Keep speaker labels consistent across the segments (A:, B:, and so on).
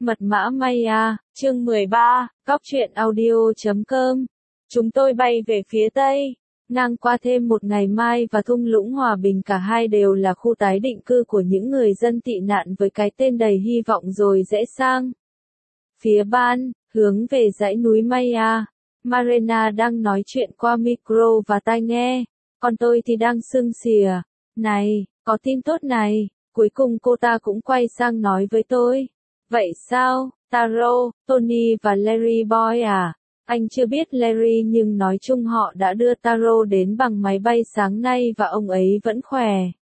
A: Mật mã Maya, chương 13, Cóc truyện audio.com. Chúng tôi bay về phía Tây, ngang qua thêm một ngày mai và thung lũng Hòa Bình, cả hai đều là khu tái định cư của những người dân tị nạn với cái tên đầy hy vọng rồi dễ sang. Phía Ban, hướng về dãy núi Maya, Marina đang nói chuyện qua micro và tai nghe, còn tôi thì đang sưng xìa. Này, có tin tốt này, cuối cùng cô ta cũng quay sang nói với tôi. Vậy sao, Taro, Tony và Larry Boy à? Anh chưa biết Larry nhưng nói chung họ đã đưa Taro đến bằng máy bay sáng nay và ông ấy vẫn khỏe.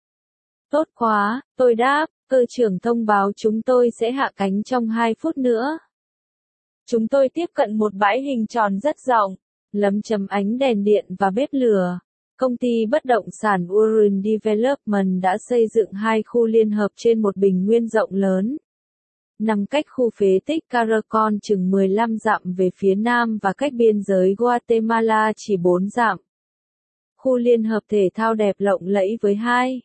A: Tốt quá, tôi đáp, cơ trưởng thông báo chúng tôi sẽ hạ cánh trong 2 phút nữa. Chúng tôi tiếp cận một bãi hình tròn rất rộng, lấm chấm ánh đèn điện và bếp lửa. Công ty bất động sản Urban Development đã xây dựng 2 khu liên hợp trên một bình nguyên rộng lớn, nằm cách khu phế tích Caracol chừng 15 dặm về phía nam và cách biên giới Guatemala chỉ 4 dặm. Khu liên hợp thể thao đẹp lộng lẫy với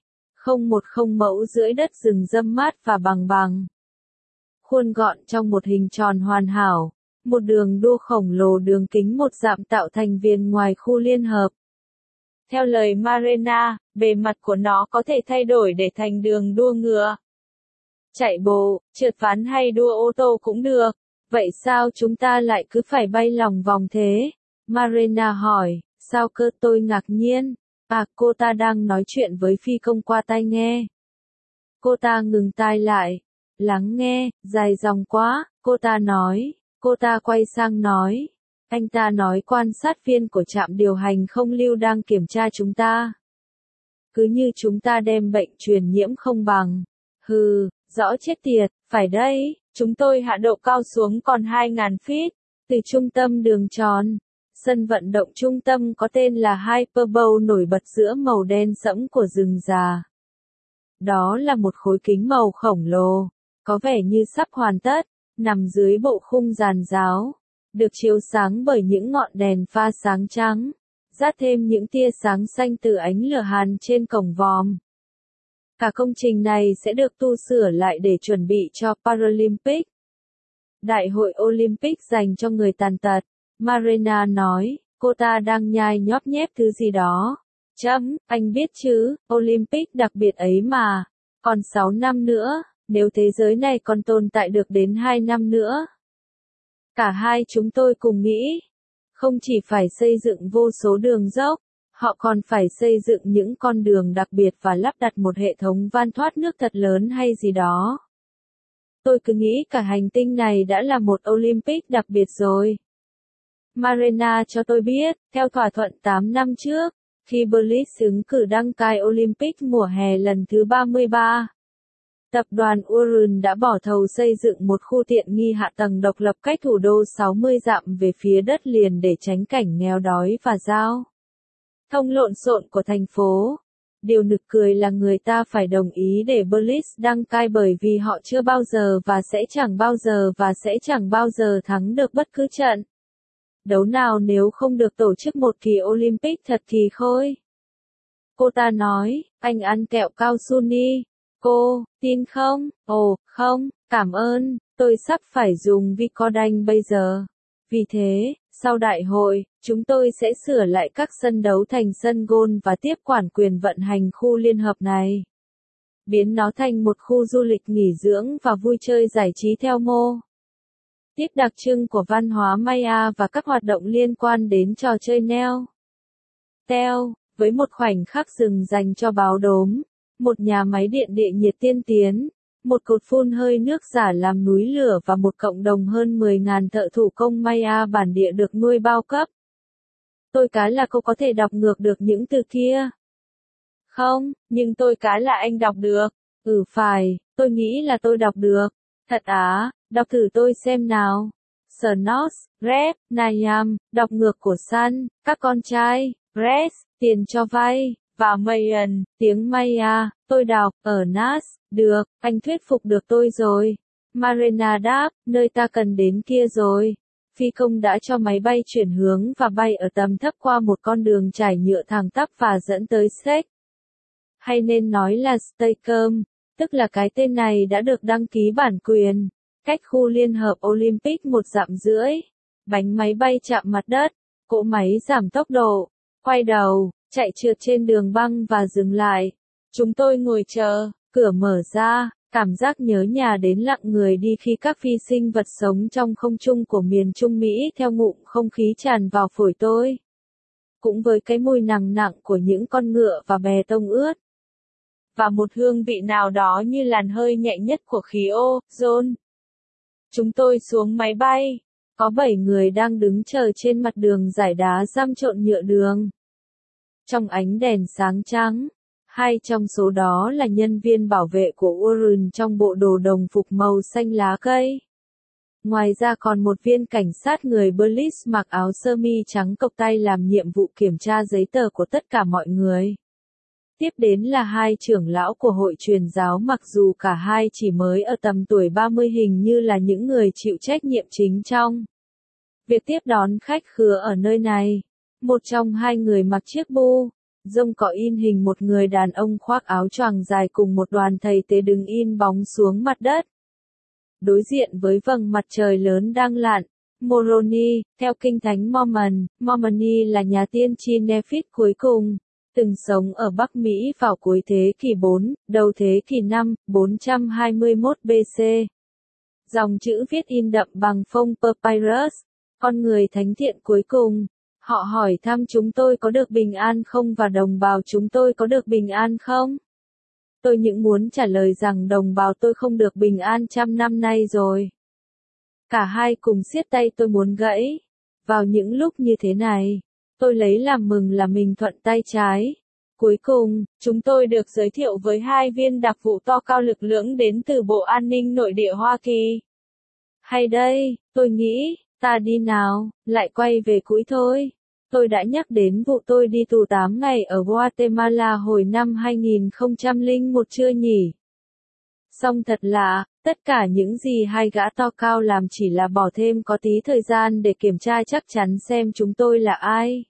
A: 2,010 mẫu rưỡi đất rừng râm mát và bằng. Khuôn gọn trong một hình tròn hoàn hảo, một đường đua khổng lồ đường kính 1 dặm tạo thành viền ngoài khu liên hợp. Theo lời Marina, bề mặt của nó có thể thay đổi để thành đường đua ngựa, chạy bộ, trượt ván hay đua ô tô cũng được. Vậy sao chúng ta lại cứ phải bay lòng vòng thế? Marina hỏi. Sao cơ? Tôi ngạc nhiên. Cô ta đang nói chuyện với phi công qua tai nghe. Cô ta ngừng tai lại. Lắng nghe, dài dòng quá, cô ta nói. Cô ta quay sang nói. Anh ta nói quan sát viên của trạm điều hành không lưu đang kiểm tra chúng ta. Cứ như chúng ta đem bệnh truyền nhiễm không bằng. Hừ, rõ chết tiệt, phải đấy, chúng tôi hạ độ cao xuống còn 2.000 feet, từ trung tâm đường tròn. Sân vận động trung tâm có tên là Hyper Bowl nổi bật giữa màu đen sẫm của rừng già. Đó là một khối kính màu khổng lồ, có vẻ như sắp hoàn tất, nằm dưới bộ khung giàn giáo, được chiếu sáng bởi những ngọn đèn pha sáng trắng, dát thêm những tia sáng xanh từ ánh lửa hàn trên cổng vòm. Cả công trình này sẽ được tu sửa lại để chuẩn bị cho Paralympic, Đại hội Olympic dành cho người tàn tật. Marina nói, cô ta đang nhai nhóp nhép thứ gì đó. Anh biết chứ, Olympic đặc biệt ấy mà. Còn 6 năm nữa, nếu thế giới này còn tồn tại được đến 2 năm nữa. Cả hai chúng tôi cùng nghĩ, không chỉ phải xây dựng vô số đường dốc, họ còn phải xây dựng những con đường đặc biệt và lắp đặt một hệ thống van thoát nước thật lớn hay gì đó. Tôi cứ nghĩ cả hành tinh này đã là một Olympic đặc biệt rồi. Marina cho tôi biết, theo thỏa thuận 8 năm trước, khi Bliss ứng cử đăng cai Olympic mùa hè lần thứ 33, tập đoàn Urban đã bỏ thầu xây dựng một khu tiện nghi hạ tầng độc lập cách thủ đô 60 dặm về phía đất liền để tránh cảnh nghèo đói và giao thông lộn xộn của thành phố. Điều nực cười là người ta phải đồng ý để Bliss đăng cai bởi vì họ chưa bao giờ và sẽ chẳng bao giờ thắng được bất cứ trận đấu nào nếu không được tổ chức một kỳ Olympic thật kỳ khôi. Cô ta nói, anh ăn kẹo cao su đi. Cô, tin không? Ồ, không, cảm ơn, tôi sắp phải dùng Vicodin bây giờ. Vì thế, sau đại hội, chúng tôi sẽ sửa lại các sân đấu thành sân golf và tiếp quản quyền vận hành khu liên hợp này. Biến nó thành một khu du lịch nghỉ dưỡng và vui chơi giải trí theo mô típ đặc trưng của văn hóa Maya và các hoạt động liên quan đến trò chơi neo teo, với một khoảnh khắc rừng dành cho báo đốm, một nhà máy điện địa nhiệt tiên tiến, một cột phun hơi nước giả làm núi lửa và một cộng đồng hơn 10.000 thợ thủ công Maya bản địa được nuôi bao cấp. Tôi cá là cô có thể đọc ngược được những từ kia. Không, nhưng tôi cá là anh đọc được. Phải, tôi nghĩ là tôi đọc được. Thật á, đọc thử tôi xem nào. Snos, Rep, Nayam, đọc ngược của Sun, các con trai, Res, tiền cho vay, và Mayan, tiếng Maya, tôi đọc, ở Nas, được, anh thuyết phục được tôi rồi. Marina đáp, nơi ta cần đến kia rồi. Phi công đã cho máy bay chuyển hướng và bay ở tầm thấp qua một con đường trải nhựa thẳng tắp và dẫn tới Sek. Hay nên nói là Staycom, tức là cái tên này đã được đăng ký bản quyền. cách khu liên hợp Olympic 1,5 dặm. Bánh máy bay chạm mặt đất, cỗ máy giảm tốc độ, quay đầu, chạy trượt trên đường băng và dừng lại. Chúng tôi ngồi chờ, cửa mở ra, cảm giác nhớ nhà đến lặng người đi khi các phi sinh vật sống trong không trung của miền Trung Mỹ theo ngụm không khí tràn vào phổi tôi. Cũng với cái mùi nặng nặng của những con ngựa và bè tông ướt. Và một hương vị nào đó như làn hơi nhẹ nhất của khí ozone. Chúng tôi xuống máy bay. Có 7 người đang đứng chờ trên mặt đường dải đá răm trộn nhựa đường. Trong ánh đèn sáng trắng, 2 trong số đó là nhân viên bảo vệ của Uran trong bộ đồ đồng phục màu xanh lá cây. Ngoài ra còn một viên cảnh sát người Belize mặc áo sơ mi trắng cộc tay làm nhiệm vụ kiểm tra giấy tờ của tất cả mọi người. Tiếp đến là 2 trưởng lão của hội truyền giáo, mặc dù cả hai chỉ mới ở tầm tuổi 30, hình như là những người chịu trách nhiệm chính trong việc tiếp đón khách khứa ở nơi này. Một trong 2 người mặc chiếc bu rông có in hình một người đàn ông khoác áo choàng dài cùng một đoàn thầy tế đứng in bóng xuống mặt đất. Đối diện với vầng mặt trời lớn đang lặn, Moroni, theo kinh thánh Mormon, Mormoni là nhà tiên tri Nephit cuối cùng, từng sống ở Bắc Mỹ vào cuối thế kỷ 4, đầu thế kỷ 5, 421 BC. Dòng chữ viết in đậm bằng phông papyrus, con người thánh thiện cuối cùng. Họ hỏi thăm chúng tôi có được bình an không và đồng bào chúng tôi có được bình an không? Tôi những muốn trả lời rằng đồng bào tôi không được bình an 100 năm nay rồi. Cả hai cùng siết tay tôi muốn gãy. Vào những lúc như thế này, tôi lấy làm mừng là mình thuận tay trái. Cuối cùng, chúng tôi được giới thiệu với 2 viên đặc vụ to cao lực lưỡng đến từ Bộ An ninh Nội địa Hoa Kỳ. Hay đây, tôi nghĩ, ta đi nào, lại quay về cũi thôi. Tôi đã nhắc đến vụ tôi đi tù 8 ngày ở Guatemala hồi năm 2001 chưa nhỉ? Song thật lạ, tất cả những gì 2 gã to cao làm chỉ là bỏ thêm có tí thời gian để kiểm tra chắc chắn xem chúng tôi là ai.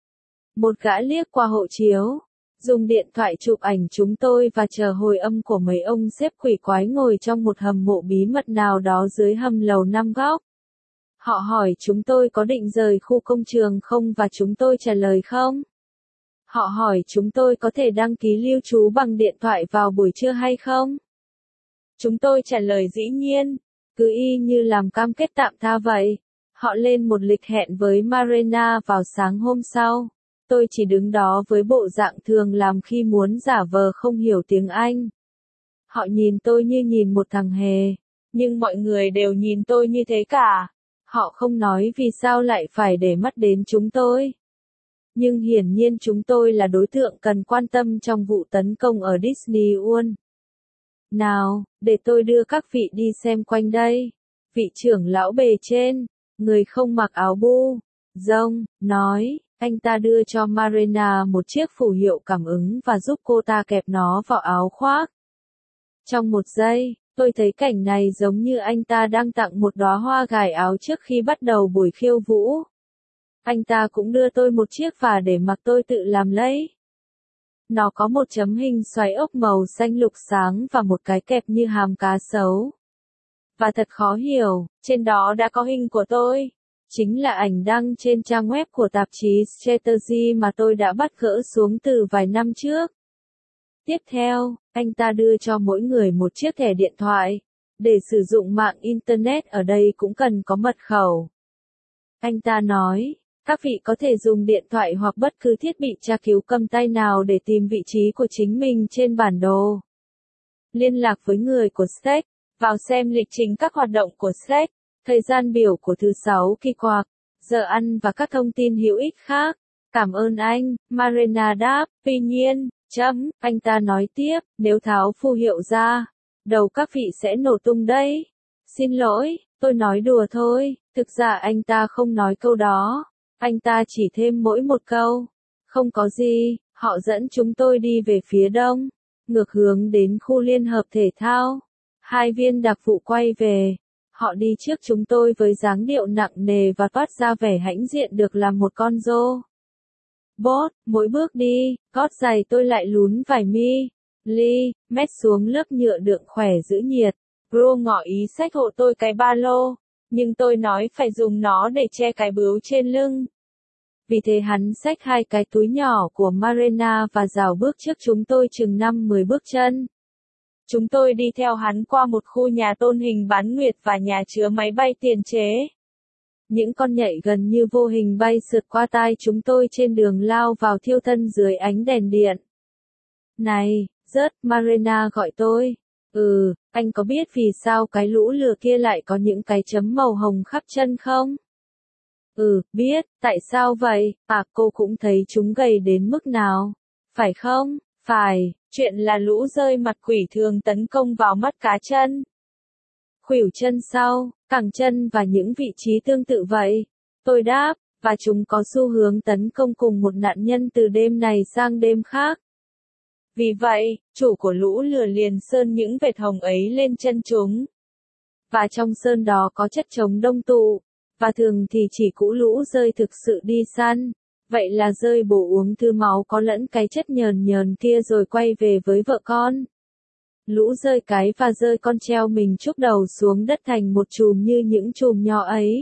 A: Một gã liếc qua hộ chiếu, dùng điện thoại chụp ảnh chúng tôi và chờ hồi âm của mấy ông xếp quỷ quái ngồi trong một hầm mộ bí mật nào đó dưới hầm lầu 5 góc. Họ hỏi chúng tôi có định rời khu công trường không và chúng tôi trả lời không. Họ hỏi chúng tôi có thể đăng ký lưu trú bằng điện thoại vào buổi trưa hay không. Chúng tôi trả lời dĩ nhiên, cứ y như làm cam kết tạm tha vậy. Họ lên một lịch hẹn với Marina vào sáng hôm sau. Tôi chỉ đứng đó với bộ dạng thường làm khi muốn giả vờ không hiểu tiếng Anh. Họ nhìn tôi như nhìn một thằng hề, nhưng mọi người đều nhìn tôi như thế cả. Họ không nói vì sao lại phải để mắt đến chúng tôi. Nhưng hiển nhiên chúng tôi là đối tượng cần quan tâm trong vụ tấn công ở Disney World. Nào, để tôi đưa các vị đi xem quanh đây. Vị trưởng lão bề trên, người không mặc áo bu, rông, nói, anh ta đưa cho Marina một chiếc phù hiệu cảm ứng và giúp cô ta kẹp nó vào áo khoác. Trong một giây, tôi thấy cảnh này giống như anh ta đang tặng một đóa hoa gài áo trước khi bắt đầu buổi khiêu vũ. Anh ta cũng đưa tôi một chiếc vả để mặc tôi tự làm lấy. Nó có một chấm hình xoáy ốc màu xanh lục sáng và một cái kẹp như hàm cá sấu. Và thật khó hiểu, trên đó đã có hình của tôi. Chính là ảnh đăng trên trang web của tạp chí Strategy mà tôi đã bắt gỡ xuống từ vài năm trước. Tiếp theo, anh ta đưa cho mỗi người một chiếc thẻ điện thoại. Để sử dụng mạng Internet ở đây cũng cần có mật khẩu. Anh ta nói, các vị có thể dùng điện thoại hoặc bất cứ thiết bị tra cứu cầm tay nào để tìm vị trí của chính mình trên bản đồ. Liên lạc với người của STEC, vào xem lịch trình các hoạt động của STEC, thời gian biểu của thứ 6 kỳ quặc, giờ ăn và các thông tin hữu ích khác. Cảm ơn anh, Marina đáp, tuy nhiên, anh ta nói tiếp, nếu tháo phù hiệu ra, đầu các vị sẽ nổ tung đấy. Xin lỗi, tôi nói đùa thôi, thực ra anh ta không nói câu đó. Anh ta chỉ thêm mỗi một câu. Không có gì, họ dẫn chúng tôi đi về phía đông, ngược hướng đến khu liên hợp thể thao. 2 viên đặc vụ quay về. Họ đi trước chúng tôi với dáng điệu nặng nề và toát ra vẻ hãnh diện được làm một con rô. Bốt, mỗi bước đi, gót giày tôi lại lún vài mét xuống lớp nhựa đượng khỏe giữ nhiệt. Gru ngỏ ý xách hộ tôi cái ba lô, nhưng tôi nói phải dùng nó để che cái bướu trên lưng. Vì thế hắn xách hai cái túi nhỏ của Marina và rảo bước trước chúng tôi chừng 5-10 bước chân. Chúng tôi đi theo hắn qua một khu nhà tôn hình bán nguyệt và nhà chứa máy bay tiền chế. Những con nhện gần như vô hình bay sượt qua tai chúng tôi trên đường lao vào thiêu thân dưới ánh đèn điện. Này, rớt, Marina gọi tôi. Anh có biết vì sao cái lũ lừa kia lại có những cái chấm màu hồng khắp chân không? Biết, tại sao vậy? Cô cũng thấy chúng gầy đến mức nào? Phải không? Phải, chuyện là lũ rơi mặt quỷ thường tấn công vào mắt cá chân, khuỷu chân sau, cẳng chân và những vị trí tương tự vậy. Tôi đáp, và chúng có xu hướng tấn công cùng một nạn nhân từ đêm này sang đêm khác. Vì vậy, chủ của lũ lừa liền sơn những vệt hồng ấy lên chân chúng. Và trong sơn đó có chất chống đông tụ, và thường thì chỉ cũ lũ rơi thực sự đi săn. Vậy là rơi bổ uống thứ máu có lẫn cái chất nhờn nhờn kia rồi quay về với vợ con. Lũ rơi cái và rơi con treo mình chúc đầu xuống đất thành một chùm như những chùm nho ấy.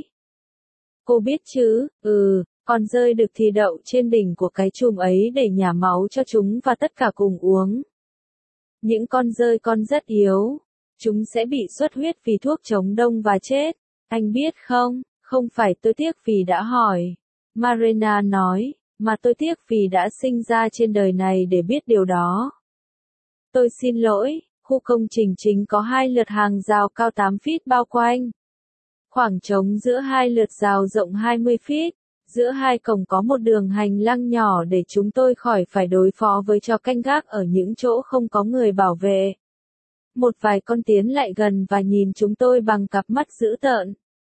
A: Cô biết chứ, con rơi được thì đậu trên đỉnh của cái chùm ấy để nhả máu cho chúng và tất cả cùng uống. Những con rơi con rất yếu, chúng sẽ bị xuất huyết vì thuốc chống đông và chết. Anh biết không, không phải tôi tiếc vì đã hỏi. Marina nói, mà tôi tiếc vì đã sinh ra trên đời này để biết điều đó. Tôi xin lỗi, khu công trình chính có 2 lượt hàng rào cao 8 feet bao quanh. Khoảng trống giữa 2 lượt rào rộng 20 feet. Giữa hai cổng có một đường hành lang nhỏ để chúng tôi khỏi phải đối phó với chó canh gác ở những chỗ không có người bảo vệ. Một vài con tiến lại gần và nhìn chúng tôi bằng cặp mắt dữ tợn.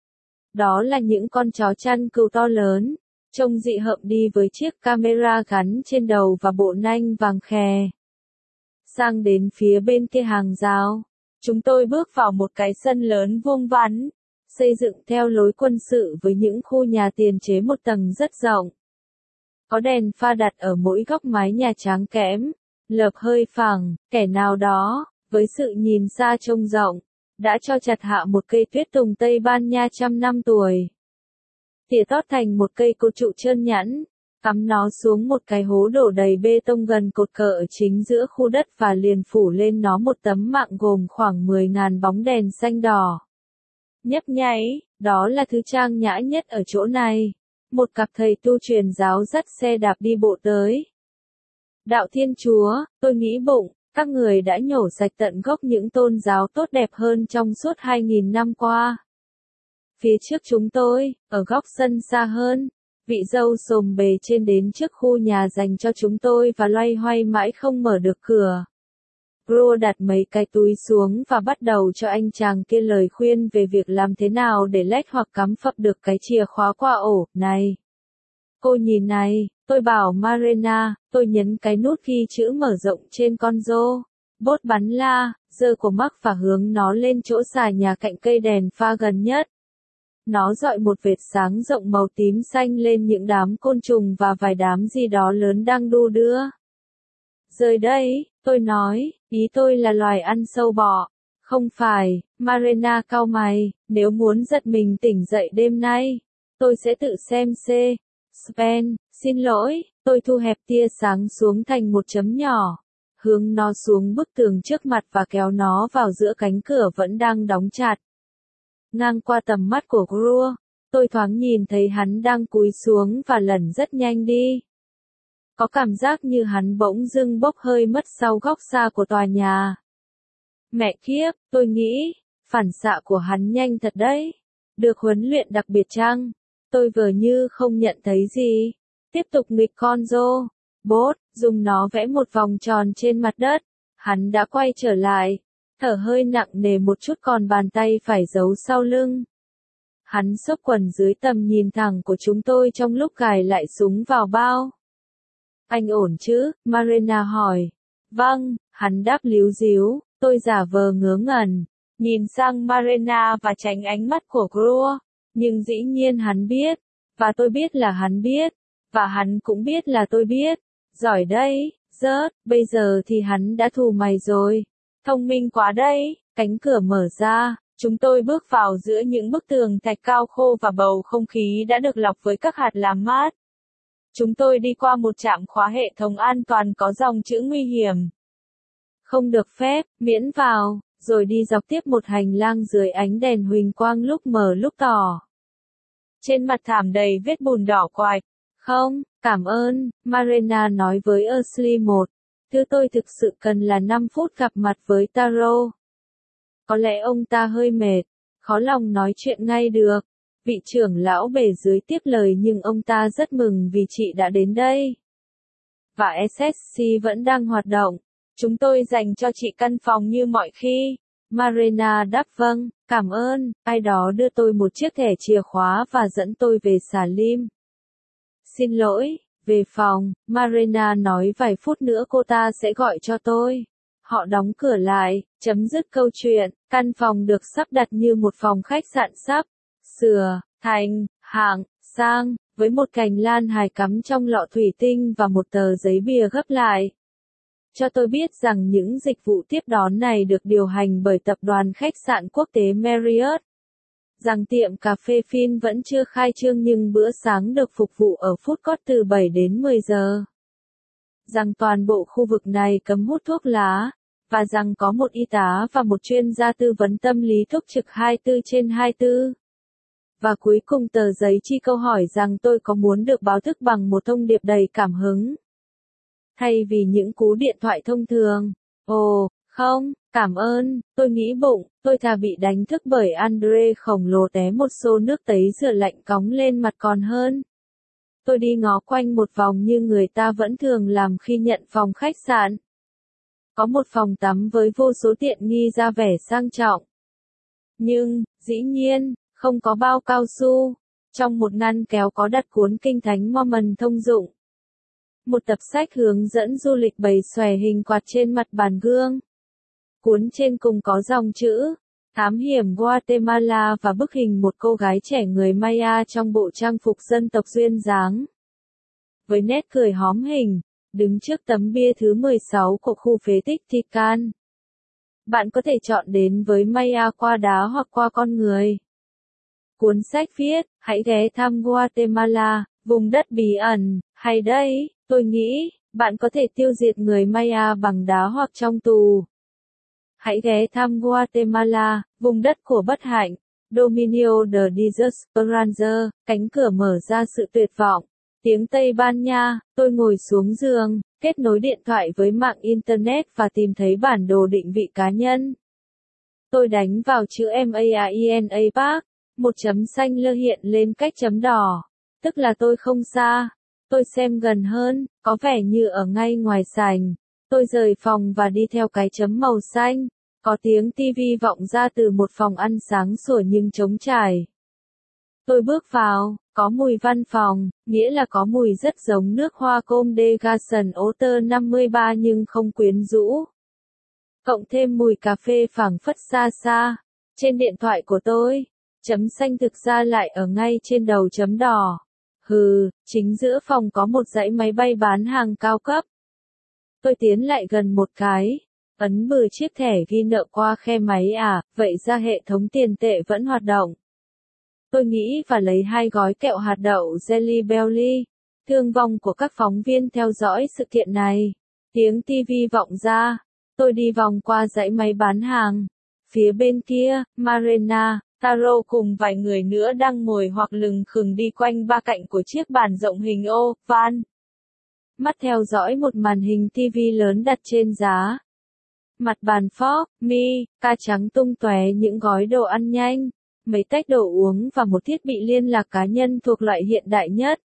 A: Đó là những con chó chăn cừu to lớn, trông dị hợm đi với chiếc camera gắn trên đầu và bộ nanh vàng khè. Sang đến phía bên kia hàng rào, chúng tôi bước vào một cái sân lớn vuông vắn, xây dựng theo lối quân sự với những khu nhà tiền chế một tầng rất rộng. Có đèn pha đặt ở mỗi góc mái nhà trắng kẽm, lợp hơi phẳng, kẻ nào đó, với sự nhìn xa trông rộng, đã cho chặt hạ một cây tuyết tùng Tây Ban Nha 100 năm tuổi. Tỉa tót thành một cây cột trụ trơn nhẵn, cắm nó xuống một cái hố đổ đầy bê tông gần cột cờ ở chính giữa khu đất và liền phủ lên nó một tấm mạng gồm khoảng 10.000 bóng đèn xanh đỏ. Nhấp nháy, đó là thứ trang nhã nhất ở chỗ này. Một cặp thầy tu truyền giáo dắt xe đạp đi bộ tới. Đạo Thiên Chúa, tôi nghĩ bụng, các người đã nhổ sạch tận gốc những tôn giáo tốt đẹp hơn trong suốt 2.000 năm qua. Phía trước chúng tôi, ở góc sân xa hơn, vị dâu xồm bề trên đến trước khu nhà dành cho chúng tôi và loay hoay mãi không mở được cửa. Gru đặt mấy cái túi xuống và bắt đầu cho anh chàng kia lời khuyên về việc làm thế nào để lách hoặc cắm phập được cái chìa khóa qua ổ. Này! Cô nhìn này, tôi bảo Marina, tôi nhấn cái nút ghi chữ mở rộng trên con rô. Bốt bắn la, giơ của Mark và hướng nó lên chỗ xà nhà cạnh cây đèn pha gần nhất. Nó dọi một vệt sáng rộng màu tím xanh lên những đám côn trùng và vài đám gì đó lớn đang đu đưa. Rời đây, tôi nói, ý tôi là loài ăn sâu bọ. Không phải, Marina cau mày, nếu muốn giật mình tỉnh dậy đêm nay, tôi sẽ tự xem c. Sven, xin lỗi, tôi thu hẹp tia sáng xuống thành một chấm nhỏ, hướng nó xuống bức tường trước mặt và kéo nó vào giữa cánh cửa vẫn đang đóng chặt. Ngang qua tầm mắt của Gru, tôi thoáng nhìn thấy hắn đang cúi xuống và lẩn rất nhanh đi. Có cảm giác như hắn bỗng dưng bốc hơi mất sau góc xa của tòa nhà. Mẹ kiếp, tôi nghĩ, phản xạ của hắn nhanh thật đấy. Được huấn luyện đặc biệt chăng? Tôi vừa như không nhận thấy gì. Tiếp tục nghịch con rô. Bốt, dùng nó vẽ một vòng tròn trên mặt đất. Hắn đã quay trở lại. Thở hơi nặng nề một chút còn bàn tay phải giấu sau lưng. Hắn xốc quần dưới tầm nhìn thẳng của chúng tôi trong lúc cài lại súng vào bao. Anh ổn chứ? Marina hỏi. Vâng, hắn đáp líu díu, tôi giả vờ ngớ ngẩn, nhìn sang Marina và tránh ánh mắt của Gru, nhưng dĩ nhiên hắn biết, và tôi biết là hắn biết, và hắn cũng biết là tôi biết. Giỏi đấy, rớt, bây giờ thì hắn đã thù mày rồi. Thông minh quá đấy, cánh cửa mở ra, chúng tôi bước vào giữa những bức tường thạch cao khô và bầu không khí đã được lọc với các hạt làm mát. Chúng tôi đi qua một trạm khóa hệ thống an toàn có dòng chữ nguy hiểm. Không được phép, miễn vào, rồi đi dọc tiếp một hành lang dưới ánh đèn huỳnh quang lúc mờ lúc tỏ. Trên mặt thảm đầy vết bùn đỏ quạch. Không, cảm ơn, Marina nói với Ashley một. Thứ tôi thực sự cần là 5 phút gặp mặt với Taro. Có lẽ ông ta hơi mệt, khó lòng nói chuyện ngay được. Vị trưởng lão bề dưới tiếp lời nhưng ông ta rất mừng vì chị đã đến đây. Và SSC vẫn đang hoạt động. Chúng tôi dành cho chị căn phòng như mọi khi. Marina đáp vâng, cảm ơn, ai đó đưa tôi một chiếc thẻ chìa khóa và dẫn tôi về xà lim. Xin lỗi, về phòng, Marina nói vài phút nữa cô ta sẽ gọi cho tôi. Họ đóng cửa lại, chấm dứt câu chuyện, căn phòng được sắp đặt như một phòng khách sạn sắp sửa thành hạng sang, với một cành lan hài cắm trong lọ thủy tinh và một tờ giấy bìa gấp lại. Cho tôi biết rằng những dịch vụ tiếp đón này được điều hành bởi tập đoàn khách sạn quốc tế Marriott. Rằng tiệm cà phê Fin vẫn chưa khai trương nhưng bữa sáng được phục vụ ở food court từ 7 đến 10 giờ. Rằng toàn bộ khu vực này cấm hút thuốc lá, và rằng có một y tá và một chuyên gia tư vấn tâm lý túc trực 24/24. Và cuối cùng tờ giấy chi câu hỏi rằng tôi có muốn được báo thức bằng một thông điệp đầy cảm hứng. Thay vì những cú điện thoại thông thường. Ồ, không, cảm ơn, tôi nghĩ bụng, tôi thà bị đánh thức bởi Andre khổng lồ té một xô nước tấy rửa lạnh cóng lên mặt còn hơn. Tôi đi ngó quanh một vòng như người ta vẫn thường làm khi nhận phòng khách sạn. Có một phòng tắm với vô số tiện nghi ra vẻ sang trọng. Nhưng, dĩ nhiên, không có bao cao su. Trong một ngăn kéo có đặt cuốn Kinh Thánh Mormon thông dụng. Một tập sách hướng dẫn du lịch bày xòe hình quạt trên mặt bàn gương. Cuốn trên cùng có dòng chữ, Thám hiểm Guatemala và bức hình một cô gái trẻ người Maya trong bộ trang phục dân tộc duyên dáng. Với nét cười hóm hình, đứng trước tấm bia thứ 16 của khu phế tích Tican. Bạn có thể chọn đến với Maya qua đá hoặc qua con người. Cuốn sách viết, hãy ghé thăm Guatemala, vùng đất bí ẩn, hay đấy, tôi nghĩ, bạn có thể tiêu diệt người Maya bằng đá hoặc trong tù. Hãy ghé thăm Guatemala, vùng đất của bất hạnh. Dominio de Desesperanza, cánh cửa mở ra sự tuyệt vọng. Tiếng Tây Ban Nha, tôi ngồi xuống giường, kết nối điện thoại với mạng Internet và tìm thấy bản đồ định vị cá nhân. Tôi đánh vào chữ MAINA Park, một chấm xanh lơ hiện lên cách chấm đỏ. Tức là tôi không xa. Tôi xem gần hơn, có vẻ như ở ngay ngoài sảnh. Tôi rời phòng và đi theo cái chấm màu xanh. Có tiếng tivi vọng ra từ một phòng ăn sáng sủa nhưng trống trải. Tôi bước vào, có mùi văn phòng, nghĩa là có mùi rất giống nước hoa Comme des Garçons Otter 53 nhưng không quyến rũ. Cộng thêm mùi cà phê phảng phất xa xa. Trên điện thoại của tôi, chấm xanh thực ra lại ở ngay trên đầu chấm đỏ. Chính giữa phòng có một dãy máy bay bán hàng cao cấp. Tôi tiến lại gần một cái, ấn bừa chiếc thẻ ghi nợ qua khe máy vậy ra hệ thống tiền tệ vẫn hoạt động. Tôi nghĩ và lấy 2 gói kẹo hạt đậu Jelly Belly. Thương vong của các phóng viên theo dõi sự kiện này. Tiếng TV vọng ra. Tôi đi vòng qua dãy máy bán hàng. Phía bên kia, Marina, Taro cùng vài người nữa đang ngồi hoặc lừng khừng đi quanh ba cạnh của chiếc bàn rộng hình oval. Mắt theo dõi một màn hình TV lớn đặt trên giá. Mặt bàn fork, ca trắng tung tóe những gói đồ ăn nhanh, mấy tách đồ uống và một thiết bị liên lạc cá nhân thuộc loại hiện đại nhất.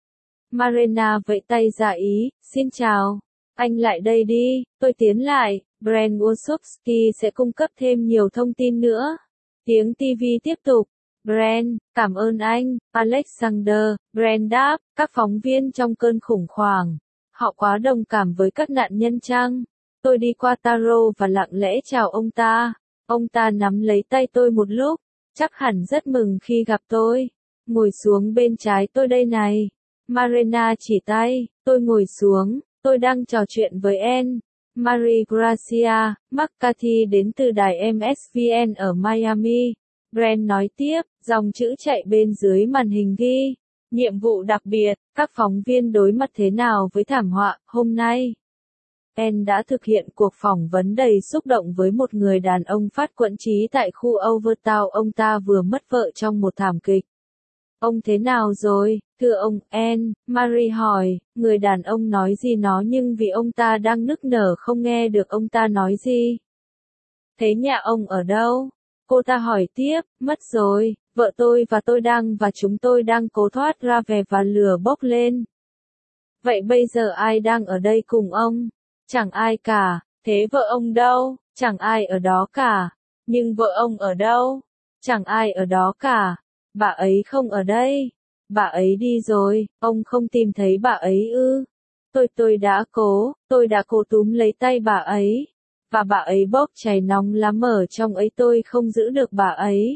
A: Marina vẫy tay ra ý, xin chào. Anh lại đây đi, tôi tiến lại, Brent Wosowski sẽ cung cấp thêm nhiều thông tin nữa. Tiếng TV tiếp tục. Brent, cảm ơn anh, Alexander, Brent đáp, các phóng viên trong cơn khủng hoảng. Họ quá đồng cảm với các nạn nhân chăng? Tôi đi qua Taro và lặng lẽ chào ông ta. Ông ta nắm lấy tay tôi một lúc, chắc hẳn rất mừng khi gặp tôi. Ngồi xuống bên trái tôi đây này. Marina chỉ tay, tôi ngồi xuống, tôi đang trò chuyện với Anne. Marie Gracia McCarthy đến từ đài MSVN ở Miami. Brent nói tiếp, dòng chữ chạy bên dưới màn hình ghi. Nhiệm vụ đặc biệt, các phóng viên đối mặt thế nào với thảm họa, hôm nay? En đã thực hiện cuộc phỏng vấn đầy xúc động với một người đàn ông phát quẫn trí tại khu Overtown. Ông ta vừa mất vợ trong một thảm kịch. Ông thế nào rồi, thưa ông, En, Marie hỏi, người đàn ông nói gì nó nhưng vì ông ta đang nức nở không nghe được ông ta nói gì. Thế nhà ông ở đâu? Cô ta hỏi tiếp, mất rồi, vợ tôi và chúng tôi đang cố thoát ra về và lửa bốc lên. Vậy bây giờ ai đang ở đây cùng ông? Chẳng ai cả, thế vợ ông đâu? Chẳng ai ở đó cả. Nhưng vợ ông ở đâu? Chẳng ai ở đó cả. Bà ấy không ở đây. Bà ấy đi rồi, ông không tìm thấy bà ấy ư? Tôi đã cố túm lấy tay bà ấy. Và bà ấy bốc cháy nóng lắm ở trong ấy, tôi không giữ được bà ấy.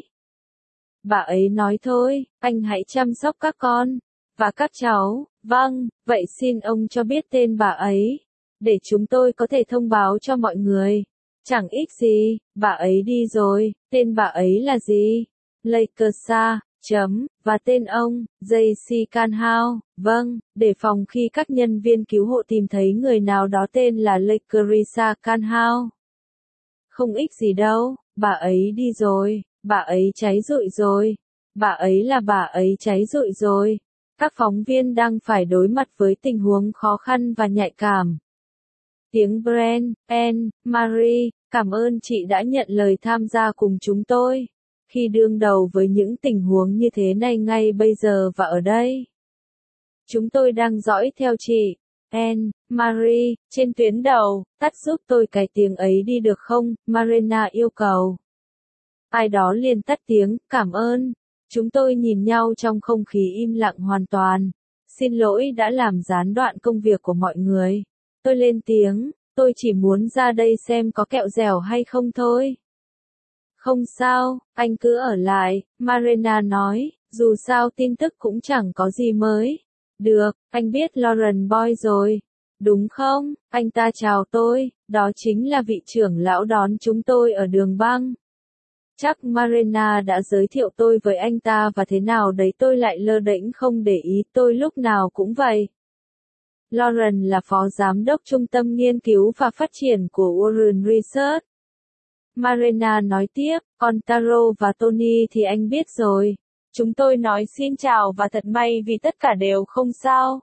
A: Bà ấy nói thôi, anh hãy chăm sóc các con. Và các cháu, vâng, vậy xin ông cho biết tên bà ấy. Để chúng tôi có thể thông báo cho mọi người. Chẳng ích gì, bà ấy đi rồi, tên bà ấy là gì? Lakersa, và tên ông, J.C. Canhow, vâng, để phòng khi các nhân viên cứu hộ tìm thấy người nào đó tên là Lakersa Canhow. Không ích gì đâu, bà ấy đi rồi, bà ấy cháy rụi rồi. Bà ấy cháy rụi rồi. Các phóng viên đang phải đối mặt với tình huống khó khăn và nhạy cảm. Tiếng Brent, En, Marie, cảm ơn chị đã nhận lời tham gia cùng chúng tôi. Khi đương đầu với những tình huống như thế này ngay bây giờ và ở đây. Chúng tôi đang dõi theo chị. En, Marie, trên tuyến đầu, tắt giúp tôi cái tiếng ấy đi được không? Marina yêu cầu. Ai đó liền tắt tiếng, cảm ơn. Chúng tôi nhìn nhau trong không khí im lặng hoàn toàn. Xin lỗi đã làm gián đoạn công việc của mọi người. Tôi lên tiếng, tôi chỉ muốn ra đây xem có kẹo dẻo hay không thôi. Không sao, anh cứ ở lại, Marina nói, dù sao tin tức cũng chẳng có gì mới. Được, anh biết Lauren Boy rồi. Đúng không, anh ta chào tôi, đó chính là vị trưởng lão đón chúng tôi ở đường băng. Chắc Marina đã giới thiệu tôi với anh ta và thế nào đấy tôi lại lơ đễnh không để ý, tôi lúc nào cũng vậy. Lauren là phó giám đốc trung tâm nghiên cứu và phát triển của Warren Research. Marina nói tiếp, còn Taro và Tony thì anh biết rồi. Chúng tôi nói xin chào và thật may vì tất cả đều không sao.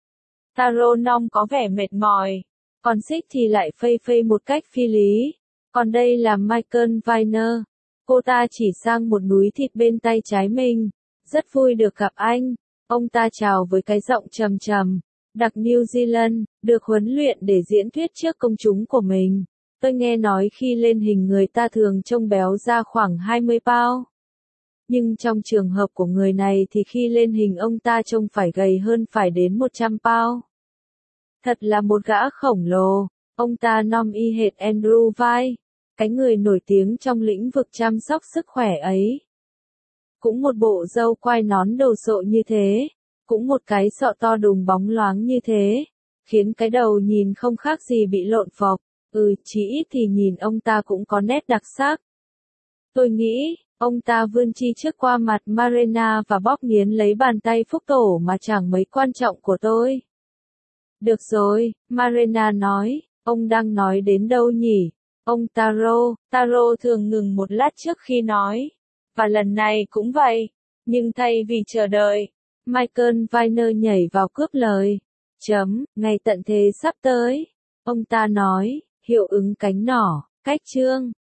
A: Taro Nong có vẻ mệt mỏi. Còn Six thì lại phây phây một cách phi lý. Còn đây là Michael Viner. Cô ta chỉ sang một núi thịt bên tay trái mình. Rất vui được gặp anh. Ông ta chào với cái giọng trầm trầm. Đặc New Zealand, được huấn luyện để diễn thuyết trước công chúng của mình. Tôi nghe nói khi lên hình người ta thường trông béo ra khoảng 20 pound. Nhưng trong trường hợp của người này thì khi lên hình ông ta trông phải gầy hơn phải đến 100 pound. Thật là một gã khổng lồ. Ông ta nom y hệt Andrew Vai, cái người nổi tiếng trong lĩnh vực chăm sóc sức khỏe ấy. Cũng một bộ râu quai nón đồ sộ như thế. Cũng một cái sọ to đùng bóng loáng như thế. Khiến cái đầu nhìn không khác gì bị lộn phọc. Chí ít thì nhìn ông ta cũng có nét đặc sắc. Tôi nghĩ, ông ta vươn chi trước qua mặt Marina và bóp nghiến lấy bàn tay phúc tổ mà chẳng mấy quan trọng của tôi. Được rồi, Marina nói, ông đang nói đến đâu nhỉ? Ông Taro thường ngừng một lát trước khi nói. Và lần này cũng vậy. Nhưng thay vì chờ đợi, Michael Viner nhảy vào cướp lời. Ngày tận thế sắp tới. Ông ta nói, hiệu ứng cánh nỏ, cách chương.